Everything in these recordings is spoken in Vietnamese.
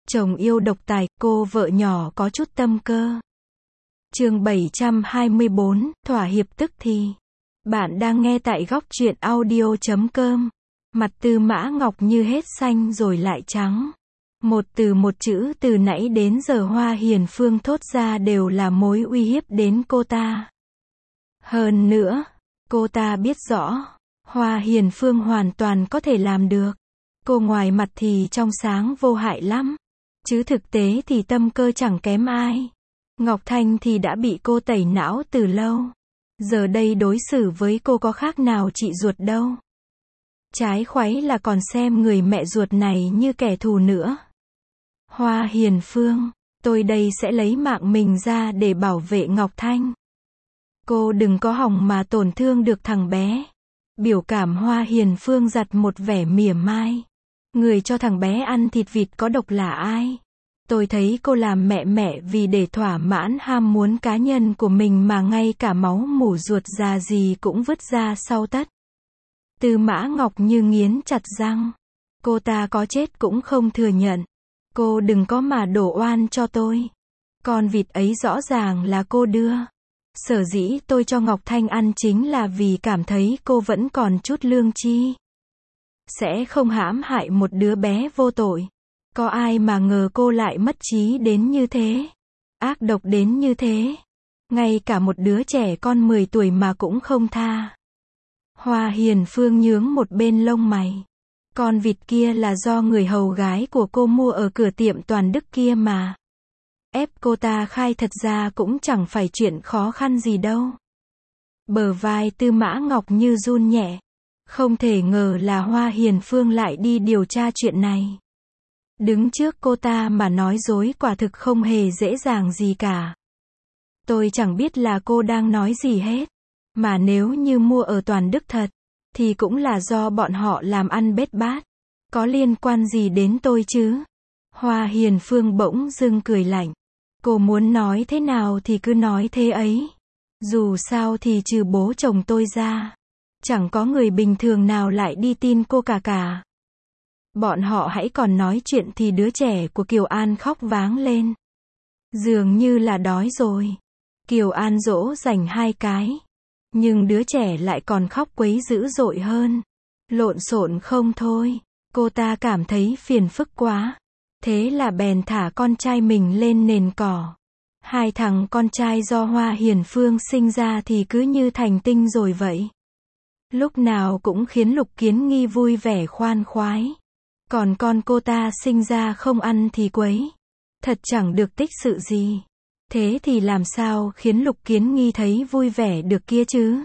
Chồng yêu độc tài, cô vợ nhỏ có chút tâm cơ. Chương 724, thỏa hiệp tức thì. Bạn đang nghe tại góc truyện audio.com. Mặt Tư Mã Ngọc như hết xanh rồi lại trắng. Một từ một chữ từ nãy đến giờ Hoa Hiền Phương thốt ra đều là mối uy hiếp đến cô ta. Hơn nữa, cô ta biết rõ, Hoa Hiền Phương hoàn toàn có thể làm được. Cô ngoài mặt thì trong sáng vô hại lắm, chứ thực tế thì tâm cơ chẳng kém ai. Ngọc Thanh thì đã bị cô tẩy não từ lâu. Giờ đây đối xử với cô có khác nào chị ruột đâu. Trái khuấy là còn xem người mẹ ruột này như kẻ thù nữa. Hoa Hiền Phương, tôi đây sẽ lấy mạng mình ra để bảo vệ Ngọc Thanh. Cô đừng có hỏng mà tổn thương được thằng bé. Biểu cảm Hoa Hiền Phương giặt một vẻ mỉa mai. Người cho thằng bé ăn thịt vịt có độc là ai? Tôi thấy cô làm mẹ vì để thỏa mãn ham muốn cá nhân của mình mà ngay cả máu mủ ruột già gì cũng vứt ra sau tất. Tư Mã Ngọc như nghiến chặt răng. Cô ta có chết cũng không thừa nhận. Cô đừng có mà đổ oan cho tôi. Con vịt ấy rõ ràng là cô đưa. Sở dĩ tôi cho Ngọc Thanh ăn chính là vì cảm thấy cô vẫn còn chút lương tri. Sẽ không hãm hại một đứa bé vô tội. Có ai mà ngờ cô lại mất trí đến như thế. Ác độc đến như thế. Ngay cả một đứa trẻ con 10 tuổi mà cũng không tha. Hoa Hiền Phương nhướng một bên lông mày. Con vịt kia là do người hầu gái của cô mua ở cửa tiệm Toàn Đức kia mà. Ép cô ta khai thật ra cũng chẳng phải chuyện khó khăn gì đâu. Bờ vai Tư Mã Ngọc như run nhẹ. Không thể ngờ là Hoa Hiền Phương lại đi điều tra chuyện này. Đứng trước cô ta mà nói dối quả thực không hề dễ dàng gì cả. Tôi chẳng biết là cô đang nói gì hết. Mà nếu như mua ở Toàn Đức thật, thì cũng là do bọn họ làm ăn bết bát. Có liên quan gì đến tôi chứ? Hoa Hiền Phương bỗng dưng cười lạnh. Cô muốn nói thế nào thì cứ nói thế ấy. Dù sao thì trừ bố chồng tôi ra, chẳng có người bình thường nào lại đi tin cô cả. Bọn họ hãy còn nói chuyện thì đứa trẻ của Kiều An khóc váng lên. Dường như là đói rồi. Kiều An dỗ dành 2 cái. Nhưng đứa trẻ lại còn khóc quấy dữ dội hơn. Lộn xộn không thôi. Cô ta cảm thấy phiền phức quá. Thế là bèn thả con trai mình lên nền cỏ. 2 thằng con trai do Hoa Hiền Phương sinh ra thì cứ như thành tinh rồi vậy. Lúc nào cũng khiến Lục Kiến Nghi vui vẻ khoan khoái. Còn con cô ta sinh ra không ăn thì quấy. Thật chẳng được tích sự gì. Thế thì làm sao khiến Lục Kiến Nghi thấy vui vẻ được kia chứ?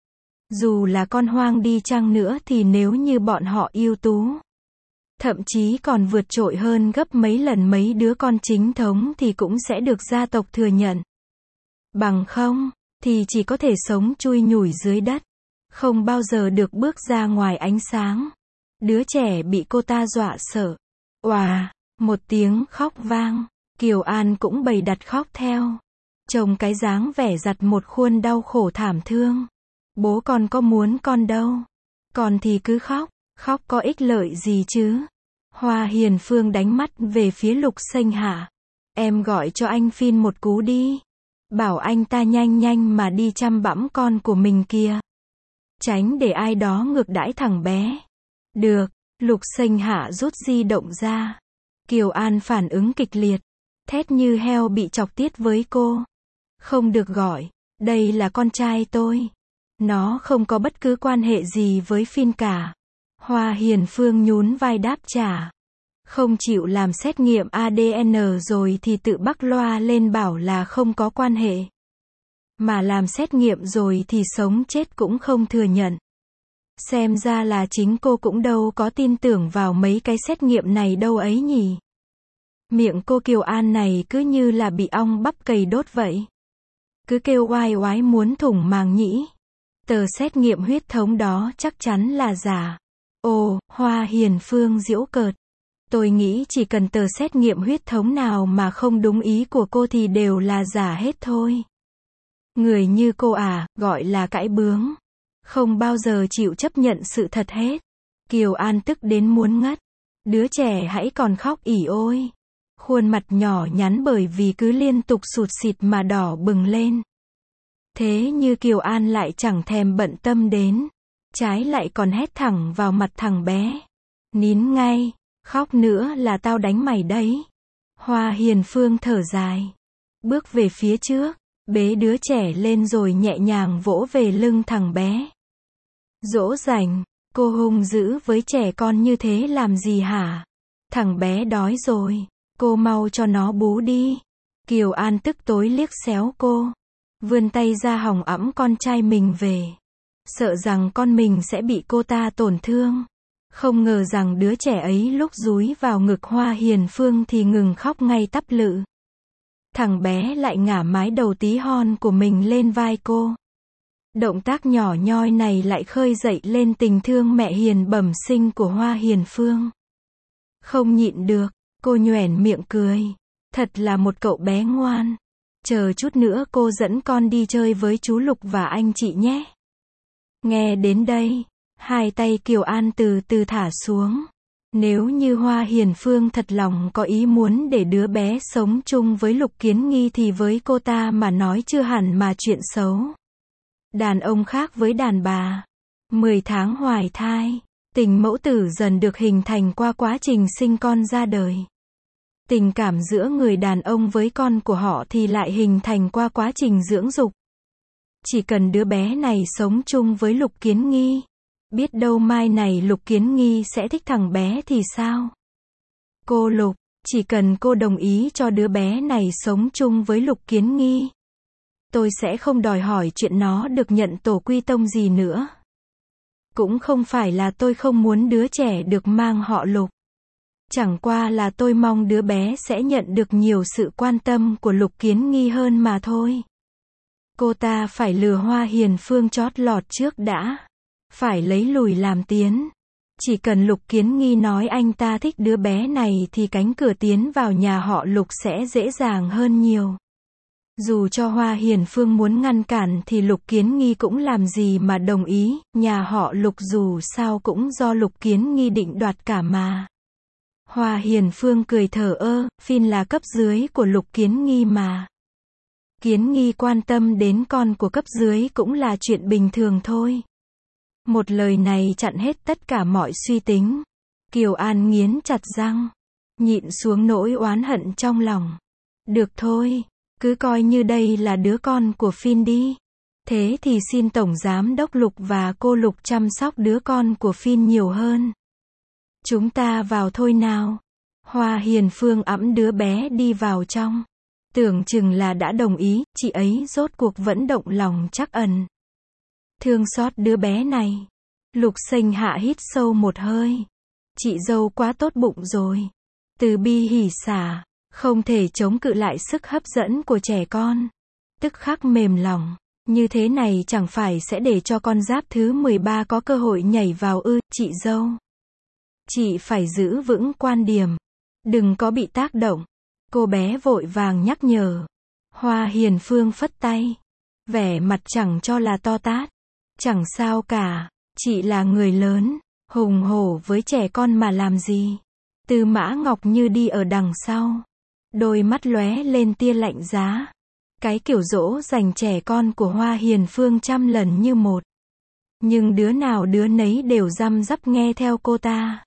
Dù là con hoang đi chăng nữa thì nếu như bọn họ ưu tú, thậm chí còn vượt trội hơn gấp mấy lần mấy đứa con chính thống thì cũng sẽ được gia tộc thừa nhận. Bằng không, thì chỉ có thể sống chui nhủi dưới đất. Không bao giờ được bước ra ngoài ánh sáng. Đứa trẻ bị cô ta dọa sợ. Oà, một tiếng khóc vang. Kiều An cũng bày đặt khóc theo. Trông cái dáng vẻ giặt một khuôn đau khổ thảm thương. Bố con có muốn con đâu. Con thì cứ khóc. Khóc có ích lợi gì chứ? Hoa Hiền Phương đánh mắt về phía Lục Sinh Hạ. Em gọi cho anh Phin một cú đi. Bảo anh ta nhanh mà đi chăm bẵm con của mình kia. Tránh để ai đó ngược đãi thằng bé. Được, Lục Sinh Hạ rút di động ra. Kiều An phản ứng kịch liệt. Thét như heo bị chọc tiết với cô. Không được gọi, đây là con trai tôi. Nó không có bất cứ quan hệ gì với Phin cả. Hoa Hiền Phương nhún vai đáp trả. Không chịu làm xét nghiệm ADN rồi thì tự bắc loa lên bảo là không có quan hệ. Mà làm xét nghiệm rồi thì sống chết cũng không thừa nhận. Xem ra là chính cô cũng đâu có tin tưởng vào mấy cái xét nghiệm này đâu ấy nhỉ. Miệng cô Kiều An này cứ như là bị ong bắp cày đốt vậy. Cứ kêu oai oái muốn thủng màng nhĩ. Tờ xét nghiệm huyết thống đó chắc chắn là giả. Ồ, Hoa Hiền Phương giễu cợt. Tôi nghĩ chỉ cần tờ xét nghiệm huyết thống nào mà không đúng ý của cô thì đều là giả hết thôi. Người như cô gọi là cãi bướng. Không bao giờ chịu chấp nhận sự thật hết. Kiều An tức đến muốn ngất. Đứa trẻ hãy còn khóc ỉ ôi. Khuôn mặt nhỏ nhắn bởi vì cứ liên tục sụt sịt mà đỏ bừng lên. Thế như Kiều An lại chẳng thèm bận tâm đến. Trái lại còn hét thẳng vào mặt thằng bé. Nín ngay, khóc nữa là tao đánh mày đấy. Hoa Hiền Phương thở dài. Bước về phía trước, bế đứa trẻ lên rồi nhẹ nhàng vỗ về lưng thằng bé. Dỗ dành, cô hung dữ với trẻ con như thế làm gì hả? Thằng bé đói rồi, cô mau cho nó bú đi. Kiều An tức tối liếc xéo cô. Vươn tay ra hòng ẵm con trai mình về. Sợ rằng con mình sẽ bị cô ta tổn thương. Không ngờ rằng đứa trẻ ấy lúc dúi vào ngực Hoa Hiền Phương thì ngừng khóc ngay tắp lự. Thằng bé lại ngả mái đầu tí hon của mình lên vai cô. Động tác nhỏ nhoi này lại khơi dậy lên tình thương mẹ hiền bẩm sinh của Hoa Hiền Phương. Không nhịn được, cô nhoẻn miệng cười. Thật là một cậu bé ngoan. Chờ chút nữa cô dẫn con đi chơi với chú Lục và anh chị nhé. Nghe đến đây, hai tay Kiều An từ từ thả xuống. Nếu như Hoa Hiền Phương thật lòng có ý muốn để đứa bé sống chung với Lục Kiến Nghi thì với cô ta mà nói chưa hẳn mà chuyện xấu. Đàn ông khác với đàn bà. 10 tháng hoài thai, tình mẫu tử dần được hình thành qua quá trình sinh con ra đời. Tình cảm giữa người đàn ông với con của họ thì lại hình thành qua quá trình dưỡng dục. Chỉ cần đứa bé này sống chung với Lục Kiến Nghi, biết đâu mai này Lục Kiến Nghi sẽ thích thằng bé thì sao? Cô Lục, chỉ cần cô đồng ý cho đứa bé này sống chung với Lục Kiến Nghi, tôi sẽ không đòi hỏi chuyện nó được nhận tổ quy tông gì nữa. Cũng không phải là tôi không muốn đứa trẻ được mang họ Lục. Chẳng qua là tôi mong đứa bé sẽ nhận được nhiều sự quan tâm của Lục Kiến Nghi hơn mà thôi. Cô ta phải lừa Hoa Hiền Phương chót lọt trước đã. Phải lấy lùi làm tiến. Chỉ cần Lục Kiến Nghi nói anh ta thích đứa bé này thì cánh cửa tiến vào nhà họ Lục sẽ dễ dàng hơn nhiều. Dù cho Hoa Hiền Phương muốn ngăn cản thì Lục Kiến Nghi cũng làm gì mà đồng ý, nhà họ Lục dù sao cũng do Lục Kiến Nghi định đoạt cả mà. Hoa Hiền Phương cười thở ơ, Phin là cấp dưới của Lục Kiến Nghi mà. Kiến Nghi quan tâm đến con của cấp dưới cũng là chuyện bình thường thôi. Một lời này chặn hết tất cả mọi suy tính. Kiều An nghiến chặt răng, nhịn xuống nỗi oán hận trong lòng. Được thôi, cứ coi như đây là đứa con của Phin đi. Thế thì xin Tổng Giám đốc Lục và cô Lục chăm sóc đứa con của Phin nhiều hơn. Chúng ta vào thôi nào. Hoa Hiền Phương ẵm đứa bé đi vào trong. Tưởng chừng là đã đồng ý, chị ấy rốt cuộc vẫn động lòng trắc ẩn. Thương xót đứa bé này. Lục Sênh Hạ hít sâu một hơi. Chị dâu quá tốt bụng rồi. Từ bi hỉ xả, không thể chống cự lại sức hấp dẫn của trẻ con. Tức khắc mềm lòng. Như thế này chẳng phải sẽ để cho con giáp thứ 13 có cơ hội nhảy vào ư, chị dâu. Chị phải giữ vững quan điểm. Đừng có bị tác động. Cô bé vội vàng nhắc nhở. Hoa Hiền Phương phất tay. Vẻ mặt chẳng cho là to tát. Chẳng sao cả. Chị là người lớn. Hùng hổ với trẻ con mà làm gì. Tư Mã Ngọc Như đi ở đằng sau. Đôi mắt lóe lên tia lạnh giá. Cái kiểu dỗ dành trẻ con của Hoa Hiền Phương trăm lần như một. Nhưng đứa nào đứa nấy đều răm rắp nghe theo cô ta.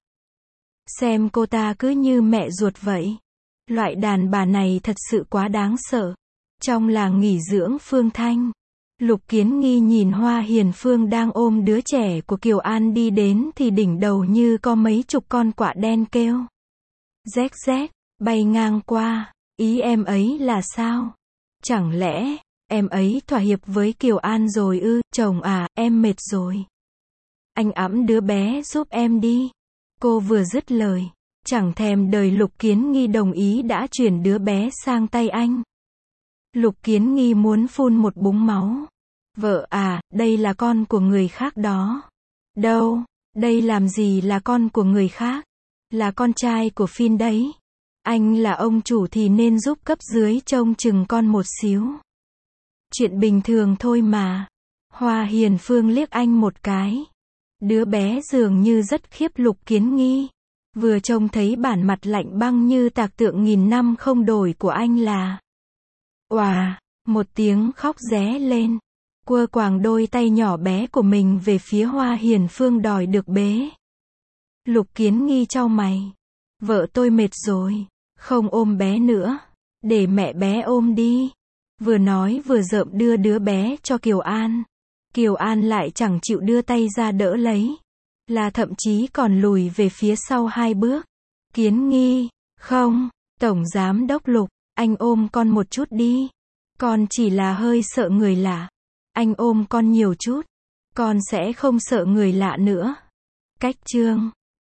Xem cô ta cứ như mẹ ruột vậy. Loại đàn bà này thật sự quá đáng sợ. Trong làng nghỉ dưỡng Phương Thanh, Lục Kiến Nghi nhìn Hoa Hiền Phương đang ôm đứa trẻ của Kiều An đi đến thì đỉnh đầu như có mấy chục con quạ đen kêu. Rét rét, bay ngang qua. Ý em ấy là sao? Chẳng lẽ, em ấy thỏa hiệp với Kiều An rồi ư? Chồng à, em mệt rồi. Anh ẵm đứa bé giúp em đi. Cô vừa dứt lời, chẳng thèm đợi Lục Kiến Nghi đồng ý đã chuyển đứa bé sang tay anh. Lục Kiến Nghi muốn phun một búng máu. Vợ à, đây là con của người khác đó. Đâu, đây làm gì là con của người khác? Là con trai của Phin đấy. Anh là ông chủ thì nên giúp cấp dưới trông chừng con một xíu. Chuyện bình thường thôi mà. Hoa Hiền Phương liếc anh một cái. Đứa bé dường như rất khiếp Lục Kiến Nghi. Vừa trông thấy bản mặt lạnh băng như tạc tượng nghìn năm không đổi của anh là Òa, một tiếng khóc ré lên. Quơ quàng đôi tay nhỏ bé của mình về phía Hoa Hiền Phương đòi được bế. Lục Kiến Nghi chau mày. Vợ tôi mệt rồi. Không ôm bé nữa. Để mẹ bé ôm đi. Vừa nói vừa rợm đưa đứa bé cho Kiều An. Kiều An lại chẳng chịu đưa tay ra đỡ lấy. Là thậm chí còn lùi về phía sau 2 bước. Kiến Nghi, không, Tổng Giám Đốc Lục, anh ôm con một chút đi. Con chỉ là hơi sợ người lạ. Anh ôm con nhiều chút. Con sẽ không sợ người lạ nữa. Cách chương